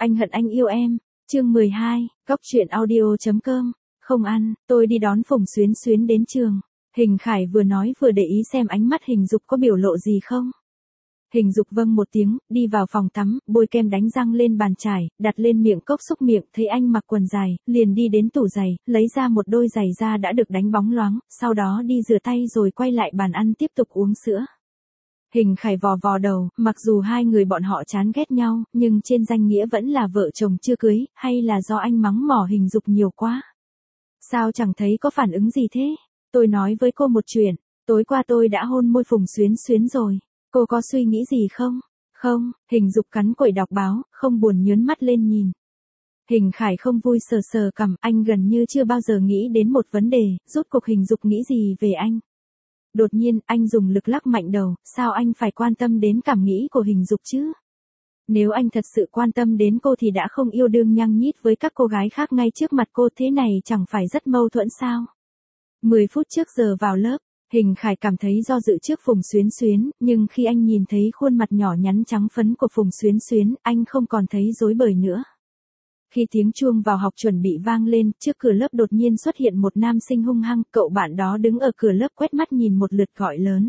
Anh hận anh yêu em. Chương 12, Cóc truyện audio.com. Không ăn, tôi đi đón Phùng Xuyến Xuyến đến trường. Hình Khải vừa nói vừa để ý xem ánh mắt Hình Dục có biểu lộ gì không. Hình Dục vâng một tiếng, đi vào phòng tắm, bôi kem đánh răng lên bàn chải, đặt lên miệng cốc xúc miệng, thấy anh mặc quần dài, liền đi đến tủ giày, lấy ra một đôi giày da đã được đánh bóng loáng, sau đó đi rửa tay rồi quay lại bàn ăn tiếp tục uống sữa. Hình Khải vò vò đầu, mặc dù hai người bọn họ chán ghét nhau, nhưng trên danh nghĩa vẫn là vợ chồng chưa cưới, hay là do anh mắng mỏ Hình Dục nhiều quá? Sao chẳng thấy có phản ứng gì thế? Tôi nói với cô một chuyện, tối qua tôi đã hôn môi Phùng Xuyến Xuyến rồi. Cô có suy nghĩ gì không? Không, Hình Dục cắn quẩy đọc báo, không buồn nhớn mắt lên nhìn. Hình Khải không vui sờ sờ cằm, anh gần như chưa bao giờ nghĩ đến một vấn đề, rốt cuộc Hình Dục nghĩ gì về anh. Đột nhiên, anh dùng lực lắc mạnh đầu, sao anh phải quan tâm đến cảm nghĩ của Hình Dục chứ? Nếu anh thật sự quan tâm đến cô thì đã không yêu đương nhăng nhít với các cô gái khác ngay trước mặt cô, thế này chẳng phải rất mâu thuẫn sao? 10 phút trước giờ vào lớp, Hình Khải cảm thấy do dự trước Phùng Xuyến Xuyến, nhưng khi anh nhìn thấy khuôn mặt nhỏ nhắn trắng phấn của Phùng Xuyến Xuyến, anh không còn thấy rối bời nữa. Khi tiếng chuông vào học chuẩn bị vang lên, trước cửa lớp đột nhiên xuất hiện một nam sinh hung hăng, cậu bạn đó đứng ở cửa lớp quét mắt nhìn một lượt gọi lớn.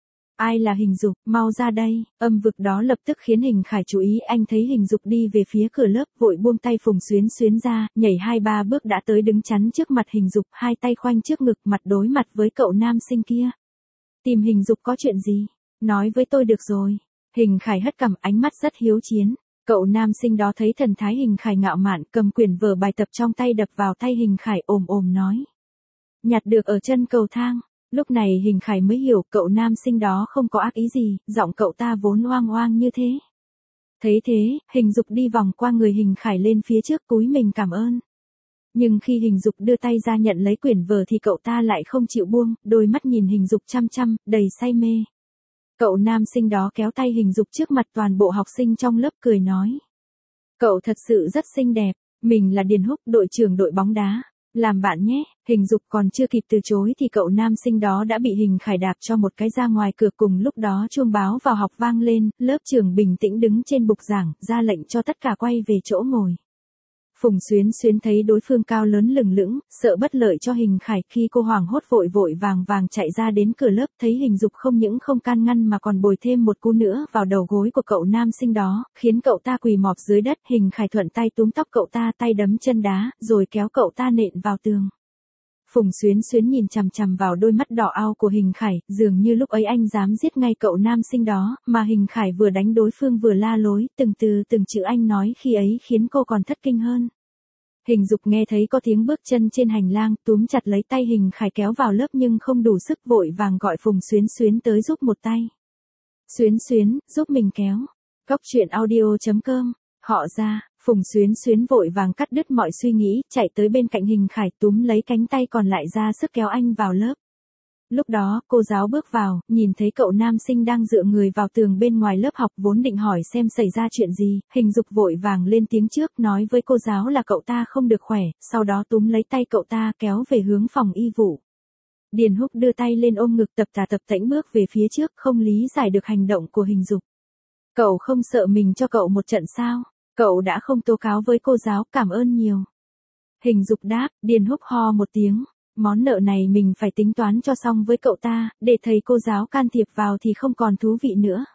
Ai là Hình Dục, mau ra đây. Âm vực đó lập tức khiến Hình Khải chú ý, anh thấy Hình Dục đi về phía cửa lớp, vội buông tay Phùng Xuyến Xuyến ra, nhảy 2-3 bước đã tới đứng chắn trước mặt Hình Dục, hai tay khoanh trước ngực, mặt đối mặt với cậu nam sinh kia. Tìm Hình Dục có chuyện gì? Nói với tôi được rồi. Hình Khải hất cằm, ánh mắt rất hiếu chiến. Cậu nam sinh đó thấy thần thái Hình Khải ngạo mạn, cầm quyển vở bài tập trong tay đập vào tay Hình Khải, ồm ồm nói. Nhặt được ở chân cầu thang. Lúc này Hình Khải mới hiểu cậu nam sinh đó không có ác ý gì, giọng cậu ta vốn oang oang như thế. Thấy thế, Hình Dục đi vòng qua người Hình Khải lên phía trước cúi mình cảm ơn. Nhưng khi Hình Dục đưa tay ra nhận lấy quyển vở thì cậu ta lại không chịu buông, đôi mắt nhìn Hình Dục chăm chăm, đầy say mê. Cậu nam sinh đó kéo tay Hình Dục trước mặt toàn bộ học sinh trong lớp cười nói. Cậu thật sự rất xinh đẹp, mình là Điền Húc, đội trưởng đội bóng đá. Làm bạn nhé. Hình Dục còn chưa kịp từ chối thì cậu nam sinh đó đã bị Hình Khải đạp cho một cái ra ngoài cửa. Cùng lúc đó chuông báo vào học vang lên, lớp trưởng bình tĩnh đứng trên bục giảng, ra lệnh cho tất cả quay về chỗ ngồi. Phùng Xuyến Xuyến thấy đối phương cao lớn lừng lững, sợ bất lợi cho Hình Khải, khi cô hoảng hốt vội vội vàng vàng chạy ra đến cửa lớp, thấy Hình Dục không những không can ngăn mà còn bồi thêm một cú nữa vào đầu gối của cậu nam sinh đó, khiến cậu ta quỳ mọp dưới đất. Hình Khải thuận tay túm tóc cậu ta, tay đấm chân đá, rồi kéo cậu ta nện vào tường. Phùng Xuyến Xuyến nhìn chằm chằm vào đôi mắt đỏ ao của Hình Khải, dường như lúc ấy anh dám giết ngay cậu nam sinh đó, mà Hình Khải vừa đánh đối phương vừa la lối, từng chữ anh nói khi ấy khiến cô còn thất kinh hơn. Hình Dục nghe thấy có tiếng bước chân trên hành lang, túm chặt lấy tay Hình Khải kéo vào lớp nhưng không đủ sức, vội vàng gọi Phùng Xuyến Xuyến tới giúp một tay. Xuyến Xuyến, giúp mình kéo. Cóc truyện audio.com. Họ ra, Phùng Xuyến Xuyến vội vàng cắt đứt mọi suy nghĩ, chạy tới bên cạnh Hình Khải túm lấy cánh tay còn lại ra sức kéo anh vào lớp. Lúc đó, cô giáo bước vào, nhìn thấy cậu nam sinh đang dựa người vào tường bên ngoài lớp học, vốn định hỏi xem xảy ra chuyện gì, Hình Dục vội vàng lên tiếng trước nói với cô giáo là cậu ta không được khỏe, sau đó túm lấy tay cậu ta kéo về hướng phòng y vụ. Điền Húc đưa tay lên ôm ngực, tập tà tập tễnh bước về phía trước, không lý giải được hành động của Hình Dục. Cậu không sợ mình cho cậu một trận sao? Cậu đã không tố cáo với cô giáo, cảm ơn nhiều. Hình Dục đáp. Điền Húc ho một tiếng. Món nợ này mình phải tính toán cho xong với cậu ta, để thầy cô giáo can thiệp vào thì không còn thú vị nữa.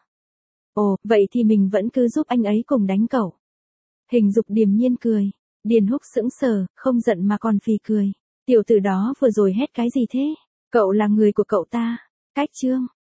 Ồ, vậy thì mình vẫn cứ giúp anh ấy cùng đánh cậu. Hình Dục điềm nhiên cười. Điền Húc sững sờ, không giận mà còn phì cười. Tiểu tử đó vừa rồi hét cái gì thế? Cậu là người của cậu ta. Cách chương.